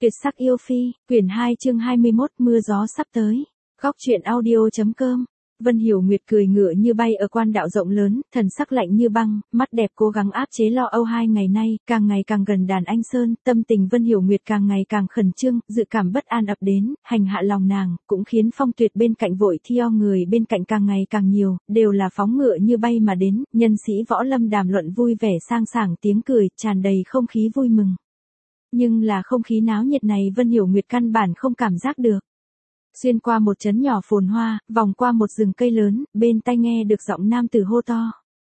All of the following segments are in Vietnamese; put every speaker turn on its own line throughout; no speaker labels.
Tuyệt sắc yêu phi, quyển 2 chương 21, mưa gió sắp tới. Góc truyện audio.com. Vân Hiểu Nguyệt cười ngựa như bay ở quan đạo rộng lớn, thần sắc lạnh như băng, mắt đẹp cố gắng áp chế lo âu 2 ngày nay, càng ngày càng gần đàn anh Sơn, tâm tình Vân Hiểu Nguyệt càng ngày càng khẩn trương, dự cảm bất an ập đến, hành hạ lòng nàng, cũng khiến Phong Tuyệt bên cạnh vội theo người bên cạnh càng ngày càng nhiều, đều là phóng ngựa như bay mà đến, nhân sĩ võ lâm đàm luận vui vẻ sang sảng tiếng cười, tràn đầy không khí vui mừng. Nhưng là không khí náo nhiệt này Vân Hiểu Nguyệt căn bản không cảm giác được. Xuyên qua một trấn nhỏ phồn hoa, vòng qua một rừng cây lớn, bên tai nghe được giọng nam tử hô to.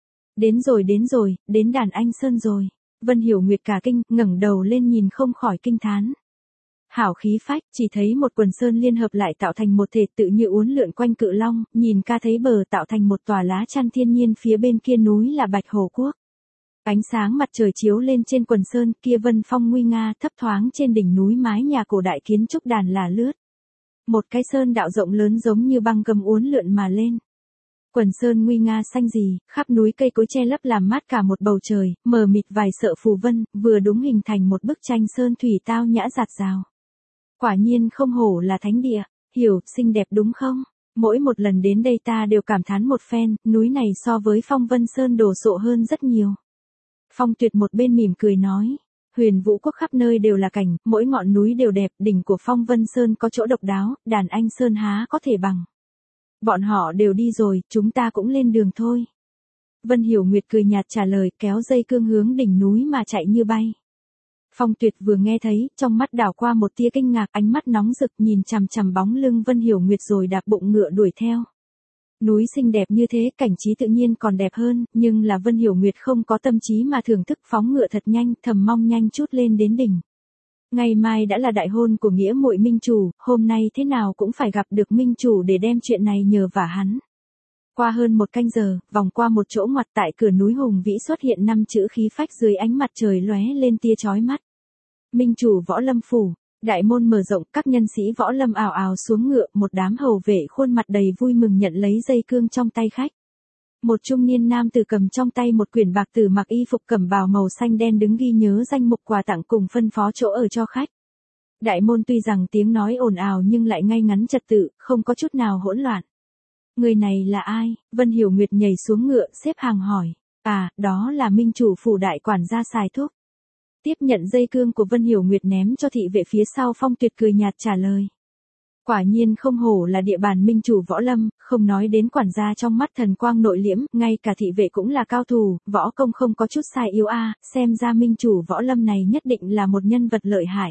Đến rồi, đến đàn anh Sơn rồi. Vân Hiểu Nguyệt cả kinh, ngẩng đầu lên nhìn không khỏi kinh thán. Hảo khí phách, chỉ thấy một quần sơn liên hợp lại tạo thành một thể tự như uốn lượn quanh Cự Long, nhìn ca thấy bờ tạo thành một tòa lá chắn thiên nhiên, phía bên kia núi là Bạch Hồ Quốc. Ánh sáng mặt trời chiếu lên trên quần sơn, kia vân phong nguy nga thấp thoáng trên đỉnh núi, mái nhà cổ đại kiến trúc đàn là lướt. Một cái sơn đạo rộng lớn giống như băng gầm uốn lượn mà lên. Quần sơn nguy nga xanh gì, khắp núi cây cối che lấp làm mát cả một bầu trời, mờ mịt vài sợ phù vân, vừa đúng hình thành một bức tranh sơn thủy tao nhã dạt dào. Quả nhiên không hổ là thánh địa, Hiểu, xinh đẹp đúng không? Mỗi một lần đến đây ta đều cảm thán một phen, núi này so với Phong Vân Sơn đồ sộ hơn rất nhiều. Phong Tuyệt một bên mỉm cười nói, Huyền Vũ Quốc khắp nơi đều là cảnh, mỗi ngọn núi đều đẹp, đỉnh của Phong Vân Sơn có chỗ độc đáo, đàn anh Sơn há có thể bằng. Bọn họ đều đi rồi, chúng ta cũng lên đường thôi. Vân Hiểu Nguyệt cười nhạt trả lời, kéo dây cương hướng đỉnh núi mà chạy như bay. Phong Tuyệt vừa nghe thấy, trong mắt đảo qua một tia kinh ngạc, ánh mắt nóng rực nhìn chằm chằm bóng lưng Vân Hiểu Nguyệt rồi đạp bụng ngựa đuổi theo. Núi xinh đẹp như thế, cảnh trí tự nhiên còn đẹp hơn, nhưng là Vân Hiểu Nguyệt không có tâm trí mà thưởng thức, phóng ngựa thật nhanh, thầm mong nhanh chút lên đến đỉnh. Ngày mai đã là đại hôn của nghĩa muội minh chủ, hôm nay thế nào cũng phải gặp được minh chủ để đem chuyện này nhờ vả hắn. Qua hơn một canh giờ, vòng qua một chỗ ngoặt tại cửa núi hùng vĩ xuất hiện 5 chữ khí phách dưới ánh mặt trời lóe lên tia chói mắt. Minh chủ võ lâm phủ. Đại môn mở rộng, các nhân sĩ võ lâm ào ào xuống ngựa, một đám hầu vệ khuôn mặt đầy vui mừng nhận lấy dây cương trong tay khách. Một trung niên nam tử cầm trong tay một quyển bạc tử mặc y phục cẩm bào màu xanh đen đứng ghi nhớ danh mục quà tặng cùng phân phó chỗ ở cho khách. Đại môn tuy rằng tiếng nói ồn ào nhưng lại ngay ngắn trật tự, không có chút nào hỗn loạn. Người này là ai? Vân Hiểu Nguyệt nhảy xuống ngựa xếp hàng hỏi. À, đó là minh chủ phủ đại quản gia Sài Thúc. Tiếp nhận dây cương của Vân Hiểu Nguyệt ném cho thị vệ phía sau, Phong Tuyệt cười nhạt trả lời. Quả nhiên không hổ là địa bàn minh chủ võ lâm, không nói đến quản gia trong mắt thần quang nội liễm, ngay cả thị vệ cũng là cao thủ, võ công không có chút sai yếu a, xem ra minh chủ võ lâm này nhất định là một nhân vật lợi hại.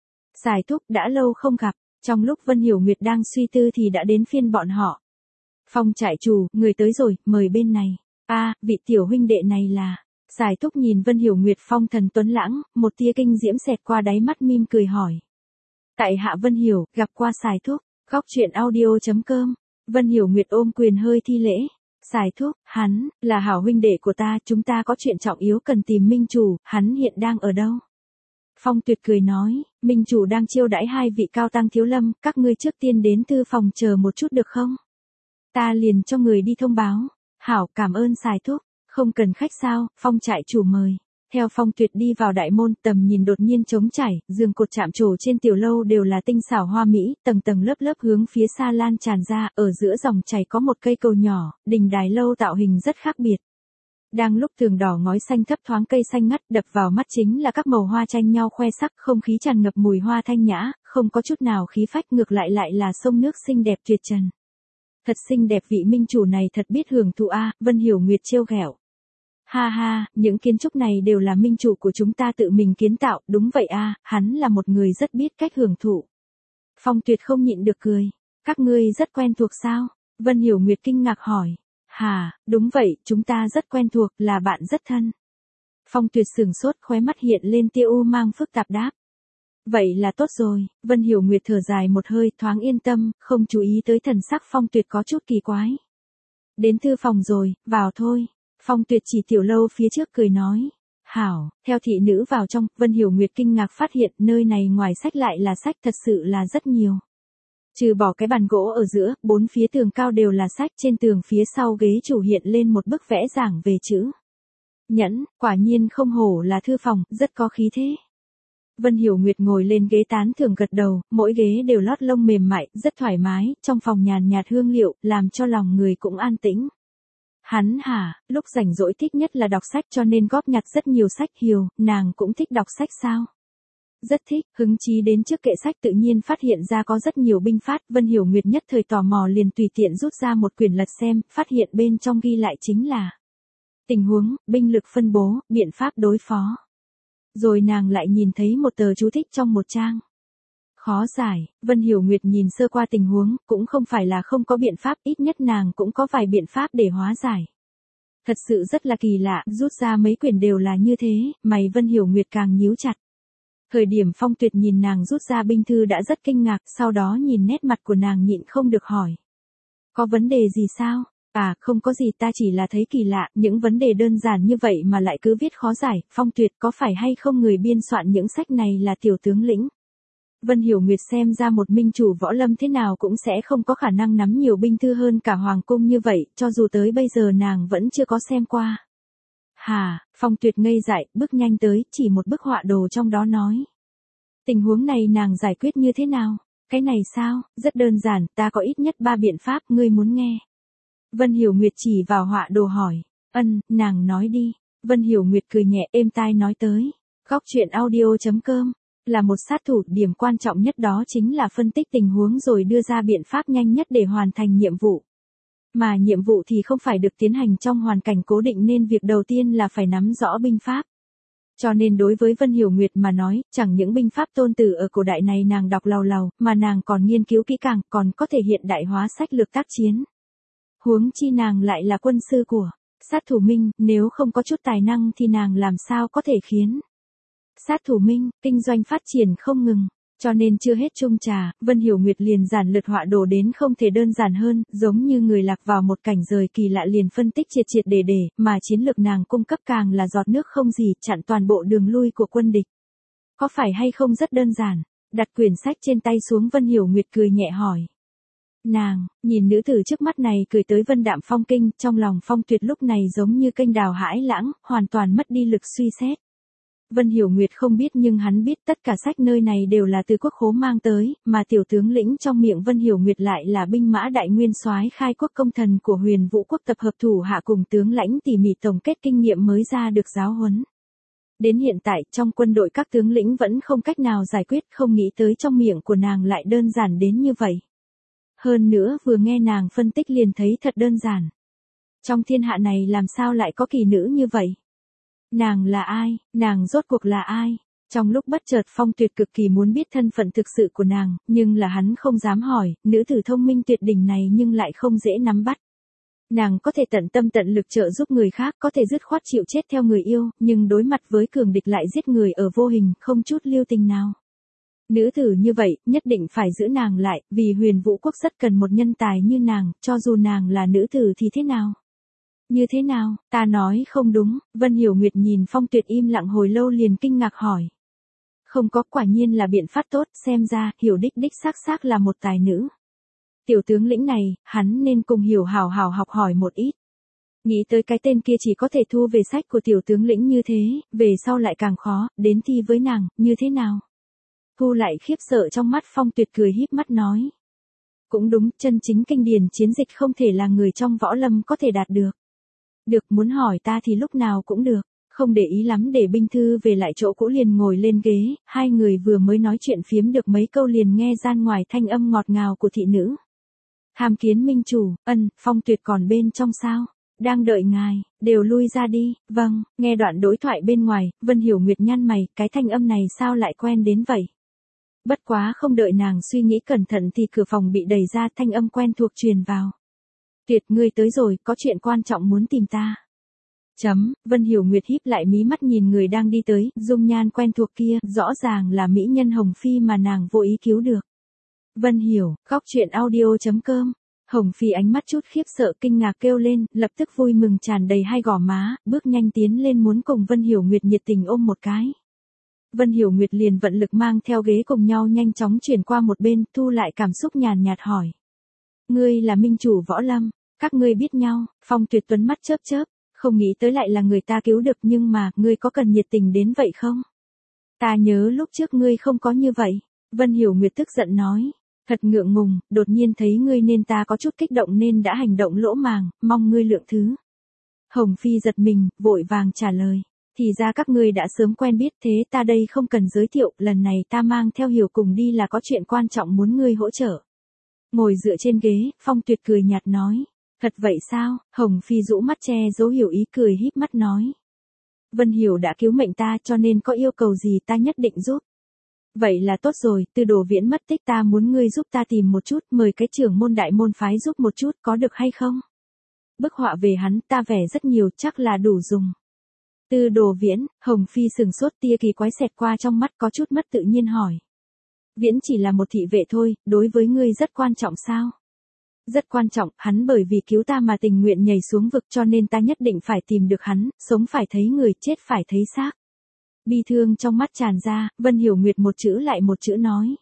Sài Thúc đã lâu không gặp, trong lúc Vân Hiểu Nguyệt đang suy tư thì đã đến phiên bọn họ. Phong trại chủ, người tới rồi, mời bên này. A, vị tiểu huynh đệ này là... Sài Thúc nhìn Vân Hiểu Nguyệt phong thần tuấn lãng, một tia kinh diễm xẹt qua đáy mắt, mỉm cười hỏi. Tại hạ Vân Hiểu, gặp qua Sài Thúc. Góc truyện audio.com. Vân Hiểu Nguyệt ôm quyền hơi thi lễ. Sài Thúc, hắn, là hảo huynh đệ của ta, chúng ta có chuyện trọng yếu cần tìm minh chủ, hắn hiện đang ở đâu? Phong Tuyệt cười nói, minh chủ đang chiêu đãi 2 vị cao tăng thiếu lâm, các ngươi trước tiên đến thư phòng chờ một chút được không? Ta liền cho người đi thông báo. Hảo, cảm ơn Sài Thúc. Không cần khách sao, Phong trại chủ mời. Theo Phong Tuyệt đi vào đại môn, tầm nhìn đột nhiên trống trải, giường cột chạm trổ trên tiểu lâu đều là tinh xảo hoa mỹ, tầng tầng lớp lớp hướng phía xa lan tràn ra, ở giữa dòng chảy có một cây cầu nhỏ, đình đài lâu tạo hình rất khác biệt. Đang lúc tường đỏ ngói xanh thấp thoáng cây xanh ngắt, đập vào mắt chính là các màu hoa tranh nhau khoe sắc, không khí tràn ngập mùi hoa thanh nhã, không có chút nào khí phách, ngược lại là sông nước xinh đẹp tuyệt trần. Thật xinh đẹp, vị minh chủ này thật biết hưởng thụ a, Vân Hiểu Nguyệt trêu ghẹo. Ha ha, những kiến trúc này đều là minh chủ của chúng ta tự mình kiến tạo, đúng vậy a, hắn là một người rất biết cách hưởng thụ. Phong Tuyệt không nhịn được cười. Các ngươi rất quen thuộc sao? Vân Hiểu Nguyệt kinh ngạc hỏi. Hà, đúng vậy, chúng ta rất quen thuộc, là bạn rất thân. Phong Tuyệt sửng sốt, khóe mắt hiện lên tia u mang phức tạp đáp. Vậy là tốt rồi, Vân Hiểu Nguyệt thở dài một hơi, thoáng yên tâm, không chú ý tới thần sắc Phong Tuyệt có chút kỳ quái. Đến thư phòng rồi, vào thôi. Phong Tuyệt chỉ tiểu lâu phía trước cười nói. Hảo, theo thị nữ vào trong, Vân Hiểu Nguyệt kinh ngạc phát hiện nơi này ngoài sách lại là sách, thật sự là rất nhiều. Trừ bỏ cái bàn gỗ ở giữa, 4 phía tường cao đều là sách, trên tường phía sau ghế chủ hiện lên một bức vẽ giảng về chữ Nhẫn, quả nhiên không hổ là thư phòng, rất có khí thế. Vân Hiểu Nguyệt ngồi lên ghế tán thưởng gật đầu, mỗi ghế đều lót lông mềm mại, rất thoải mái, trong phòng nhàn nhạt hương liệu, làm cho lòng người cũng an tĩnh. Hắn hả, lúc rảnh rỗi thích nhất là đọc sách cho nên góp nhặt rất nhiều sách. Hiểu, nàng cũng thích đọc sách sao? Rất thích, hứng chí đến trước kệ sách tự nhiên phát hiện ra có rất nhiều binh pháp. Vân Hiểu Nguyệt nhất thời tò mò liền tùy tiện rút ra một quyển lật xem, phát hiện bên trong ghi lại chính là tình huống, binh lực phân bố, biện pháp đối phó. Rồi nàng lại nhìn thấy một tờ chú thích trong một trang. Khó giải, Vân Hiểu Nguyệt nhìn sơ qua tình huống, cũng không phải là không có biện pháp, ít nhất nàng cũng có vài biện pháp để hóa giải. Thật sự rất là kỳ lạ, rút ra mấy quyển đều là như thế, mày Vân Hiểu Nguyệt càng nhíu chặt. Thời điểm Phong Tuyệt nhìn nàng rút ra binh thư đã rất kinh ngạc, sau đó nhìn nét mặt của nàng nhịn không được hỏi. Có vấn đề gì sao? À, không có gì, ta chỉ là thấy kỳ lạ, những vấn đề đơn giản như vậy mà lại cứ viết khó giải. Phong Tuyệt, có phải hay không người biên soạn những sách này là tiểu tướng lĩnh? Vân Hiểu Nguyệt xem ra một minh chủ võ lâm thế nào cũng sẽ không có khả năng nắm nhiều binh thư hơn cả hoàng cung như vậy, cho dù tới bây giờ nàng vẫn chưa có xem qua. Hà, Phong Tuyệt ngây dại, bước nhanh tới, chỉ một bức họa đồ trong đó nói. Tình huống này nàng giải quyết như thế nào? Cái này sao? Rất đơn giản, ta có ít nhất 3 biện pháp, ngươi muốn nghe. Vân Hiểu Nguyệt chỉ vào họa đồ hỏi. Nàng nói đi. Vân Hiểu Nguyệt cười nhẹ êm tai nói tới. Góc truyện audio.com là một sát thủ, điểm quan trọng nhất đó chính là phân tích tình huống rồi đưa ra biện pháp nhanh nhất để hoàn thành nhiệm vụ. Mà nhiệm vụ thì không phải được tiến hành trong hoàn cảnh cố định nên việc đầu tiên là phải nắm rõ binh pháp. Cho nên đối với Vân Hiểu Nguyệt mà nói, chẳng những binh pháp tôn tử ở cổ đại này nàng đọc lầu lầu, mà nàng còn nghiên cứu kỹ càng, còn có thể hiện đại hóa sách lược tác chiến. Huống chi nàng lại là quân sư của sát thủ Minh, nếu không có chút tài năng thì nàng làm sao có thể khiến sát thủ Minh kinh doanh phát triển không ngừng. Cho nên chưa hết chung trà, Vân Hiểu Nguyệt liền giản lược họa đồ đến không thể đơn giản hơn, giống như người lạc vào một cảnh rời kỳ lạ liền phân tích triệt triệt để, mà chiến lược nàng cung cấp càng là giọt nước không gì, chặn toàn bộ đường lui của quân địch. Có phải hay không rất đơn giản? Đặt quyển sách trên tay xuống, Vân Hiểu Nguyệt cười nhẹ hỏi. Nàng, nhìn nữ tử trước mắt này cười tới vân đạm phong kinh, trong lòng Phong Tuyệt lúc này giống như kênh đào hãi lãng, hoàn toàn mất đi lực suy xét. Vân Hiểu Nguyệt không biết nhưng hắn biết tất cả sách nơi này đều là từ quốc khố mang tới, mà tiểu tướng lĩnh trong miệng Vân Hiểu Nguyệt lại là binh mã đại nguyên soái khai quốc công thần của Huyền Vũ quốc tập hợp thủ hạ cùng tướng lãnh tỉ mỉ tổng kết kinh nghiệm mới ra được giáo huấn. Đến hiện tại trong quân đội các tướng lĩnh vẫn không cách nào giải quyết, không nghĩ tới trong miệng của nàng lại đơn giản đến như vậy. Hơn nữa vừa nghe nàng phân tích liền thấy thật đơn giản. Trong thiên hạ này làm sao lại có kỳ nữ như vậy? Nàng là ai? Nàng rốt cuộc là ai? Trong lúc bất chợt Phong Tuyệt cực kỳ muốn biết thân phận thực sự của nàng, nhưng là hắn không dám hỏi, nữ tử thông minh tuyệt đỉnh này nhưng lại không dễ nắm bắt. Nàng có thể tận tâm tận lực trợ giúp người khác, có thể dứt khoát chịu chết theo người yêu, nhưng đối mặt với cường địch lại giết người ở vô hình, không chút lưu tình nào. Nữ tử như vậy, nhất định phải giữ nàng lại, vì Huyền Vũ quốc rất cần một nhân tài như nàng, cho dù nàng là nữ tử thì thế nào? Như thế nào, ta nói không đúng, Vân Hiểu Nguyệt nhìn Phong Tuyệt im lặng hồi lâu liền kinh ngạc hỏi. Không có, quả nhiên là biện pháp tốt, xem ra, Hiểu đích xác là một tài nữ. Tiểu tướng lĩnh này, hắn nên cùng Hiểu hào học hỏi một ít. Nghĩ tới cái tên kia chỉ có thể thu về sách của tiểu tướng lĩnh như thế, về sau lại càng khó, đến thi với nàng, như thế nào? Thu lại khiếp sợ trong mắt, Phong Tuyệt cười híp mắt nói. Cũng đúng, chân chính kinh điển chiến dịch không thể là người trong võ lâm có thể đạt được. Được, muốn hỏi ta thì lúc nào cũng được, không để ý lắm để binh thư về lại chỗ cũ liền ngồi lên ghế, hai người vừa mới nói chuyện phiếm được mấy câu liền nghe gian ngoài thanh âm ngọt ngào của thị nữ. Tham kiến minh chủ, Phong Tuyệt còn bên trong sao? Đang đợi ngài, đều lui ra đi, vâng, nghe đoạn đối thoại bên ngoài, Vân Hiểu Nguyệt nhăn mày, cái thanh âm này sao lại quen đến vậy? Bất quá không đợi nàng suy nghĩ cẩn thận thì cửa phòng bị đẩy ra, thanh âm quen thuộc truyền vào. Tuyệt, ngươi tới rồi, có chuyện quan trọng muốn tìm ta. Vân Hiểu Nguyệt híp lại mí mắt nhìn người đang đi tới, dung nhan quen thuộc kia, rõ ràng là mỹ nhân Hồng Phi mà nàng vô ý cứu được. Vân Hiểu, góc truyện audio.com. Hồng Phi ánh mắt chút khiếp sợ kinh ngạc kêu lên, lập tức vui mừng tràn đầy hai gò má, bước nhanh tiến lên muốn cùng Vân Hiểu Nguyệt nhiệt tình ôm một cái. Vân Hiểu Nguyệt liền vận lực mang theo ghế cùng nhau nhanh chóng chuyển qua một bên, thu lại cảm xúc nhàn nhạt hỏi. Ngươi là minh chủ võ lâm, các ngươi biết nhau? Phong Tuyệt tuấn mắt chớp, không nghĩ tới lại là người ta cứu được, nhưng mà, ngươi có cần nhiệt tình đến vậy không? Ta nhớ lúc trước ngươi không có như vậy. Vân Hiểu Nguyệt tức giận nói. Thật ngượng ngùng, đột nhiên thấy ngươi nên ta có chút kích động nên đã hành động lỗ màng, mong ngươi lượng thứ. Hồng Phi giật mình, vội vàng trả lời. Thì ra các ngươi đã sớm quen biết thế ta đây không cần giới thiệu, lần này ta mang theo Hiểu cùng đi là có chuyện quan trọng muốn ngươi hỗ trợ. Ngồi dựa trên ghế, Phong Tuyệt cười nhạt nói. Thật vậy sao? Hồng Phi rũ mắt che giấu hiểu ý cười híp mắt nói. Vân Hiểu đã cứu mệnh ta cho nên có yêu cầu gì ta nhất định giúp. Vậy là tốt rồi, Tư Đồ Viễn mất tích ta muốn ngươi giúp ta tìm một chút, mời cái trưởng môn đại môn phái giúp một chút có được hay không? Bức họa về hắn ta vẽ rất nhiều chắc là đủ dùng. Tư Đồ Viễn, Hồng Phi sừng sốt tia kỳ quái xẹt qua trong mắt có chút mất tự nhiên hỏi. Viễn chỉ là một thị vệ thôi, đối với ngươi rất quan trọng sao? Rất quan trọng, hắn bởi vì cứu ta mà tình nguyện nhảy xuống vực cho nên ta nhất định phải tìm được hắn, sống phải thấy người, chết phải thấy xác. Bi thương trong mắt tràn ra, Vân Hiểu Nguyệt một chữ lại một chữ nói.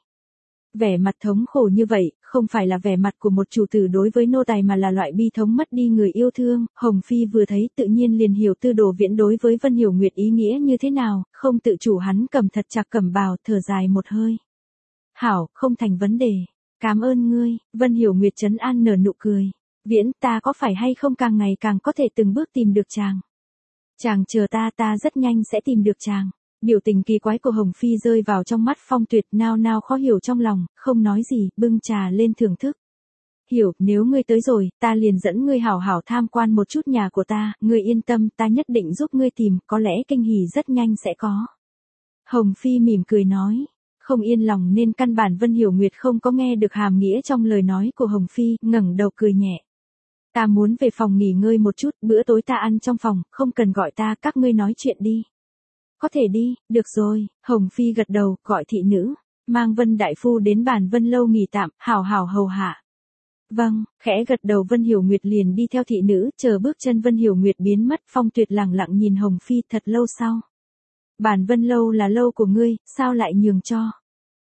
Vẻ mặt thống khổ như vậy, không phải là vẻ mặt của một chủ tử đối với nô tài mà là loại bi thống mất đi người yêu thương. Hồng Phi vừa thấy tự nhiên liền hiểu Tư Đồ Viễn đối với Vân Hiểu Nguyệt ý nghĩa như thế nào, không tự chủ hắn cầm thật chặt cẩm bào, thở dài một hơi. Hảo, không thành vấn đề. Cảm ơn ngươi, Vân Hiểu Nguyệt trấn an nở nụ cười. Viễn ta có phải hay không càng ngày càng có thể từng bước tìm được chàng. Chàng chờ ta rất nhanh sẽ tìm được chàng. Biểu tình kỳ quái của Hồng Phi rơi vào trong mắt Phong Tuyệt nao nao khó hiểu trong lòng, không nói gì, bưng trà lên thưởng thức. Hiểu, nếu ngươi tới rồi, ta liền dẫn ngươi hảo hảo tham quan một chút nhà của ta, ngươi yên tâm, ta nhất định giúp ngươi tìm, có lẽ kinh hỉ rất nhanh sẽ có. Hồng Phi mỉm cười nói. Không yên lòng nên căn bản Vân Hiểu Nguyệt không có nghe được hàm nghĩa trong lời nói của Hồng Phi, ngẩng đầu cười nhẹ. Ta muốn về phòng nghỉ ngơi một chút, bữa tối ta ăn trong phòng, không cần gọi ta, các ngươi nói chuyện đi. Có thể đi, được rồi, Hồng Phi gật đầu, gọi thị nữ, mang Vân Đại Phu đến bàn Vân Lâu nghỉ tạm, hảo hảo hầu hạ. Vâng, khẽ gật đầu Vân Hiểu Nguyệt liền đi theo thị nữ, chờ bước chân Vân Hiểu Nguyệt biến mất, Phong Tuyệt lẳng lặng nhìn Hồng Phi thật lâu sau. Bàn Vân Lâu là lâu của ngươi, sao lại nhường cho?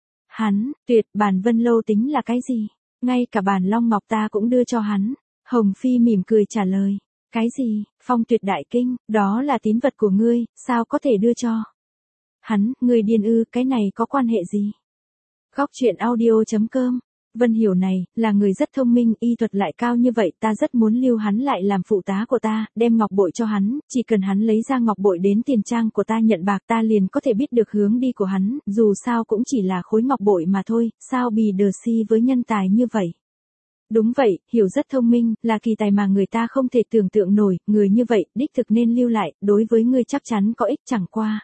Hắn, Tuyệt, bàn Vân Lâu tính là cái gì? Ngay cả bàn Long Ngọc ta cũng đưa cho hắn. Hồng Phi mỉm cười trả lời. Cái gì? Phong Tuyệt đại kinh, đó là tín vật của ngươi, sao có thể đưa cho? Hắn, ngươi điên ư, cái này có quan hệ gì? Góc truyện audio.com. Vân Hiểu này, là người rất thông minh, y thuật lại cao như vậy, ta rất muốn lưu hắn lại làm phụ tá của ta, đem ngọc bội cho hắn, chỉ cần hắn lấy ra ngọc bội đến tiền trang của ta nhận bạc ta liền có thể biết được hướng đi của hắn, dù sao cũng chỉ là khối ngọc bội mà thôi, sao bì đờ si với nhân tài như vậy. Đúng vậy, Hiểu rất thông minh, là kỳ tài mà người ta không thể tưởng tượng nổi, người như vậy, đích thực nên lưu lại, đối với ngươi chắc chắn có ích chẳng qua.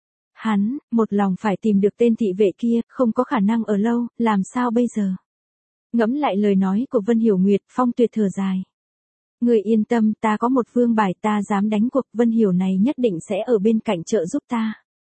Hắn, một lòng phải tìm được tên thị vệ kia, không có khả năng ở lâu, làm sao bây giờ? Ngẫm lại lời nói của Vân Hiểu Nguyệt, Phong Tuyệt thở dài. Người yên tâm, ta có một vương bài ta dám đánh cuộc, Vân Hiểu này nhất định sẽ ở bên cạnh trợ giúp ta.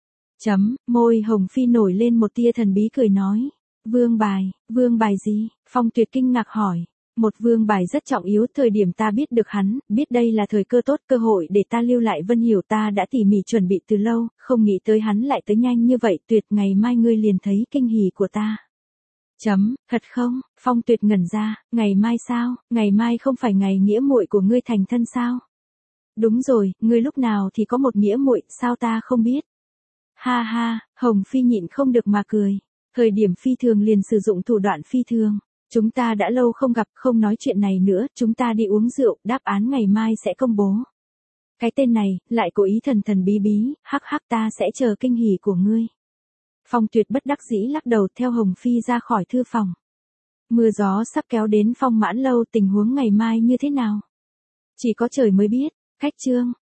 Môi Hồng Phi nổi lên một tia thần bí cười nói. Vương bài gì? Phong Tuyệt kinh ngạc hỏi. Một vương bài rất trọng yếu, thời điểm ta biết được hắn, biết đây là thời cơ tốt, cơ hội để ta lưu lại Vân Hiểu ta đã tỉ mỉ chuẩn bị từ lâu, không nghĩ tới hắn lại tới nhanh như vậy, Tuyệt ngày mai ngươi liền thấy kinh hỉ của ta. Thật không? Phong Tuyệt ngẩn ra, ngày mai sao? Ngày mai không phải ngày nghĩa muội của ngươi thành thân sao? Đúng rồi, ngươi lúc nào thì có một nghĩa muội, sao ta không biết? Ha ha, Hồng Phi nhịn không được mà cười. Thời điểm phi thường liền sử dụng thủ đoạn phi thường. Chúng ta đã lâu không gặp, không nói chuyện này nữa, chúng ta đi uống rượu, đáp án ngày mai sẽ công bố. Cái tên này, lại cố ý thần thần bí bí, hắc hắc ta sẽ chờ kinh hỉ của ngươi. Phong Tuyệt bất đắc dĩ lắc đầu theo Hồng Phi ra khỏi thư phòng. Mưa gió sắp kéo đến Phong Mãn Lâu, tình huống ngày mai như thế nào? Chỉ có trời mới biết. Khách chương.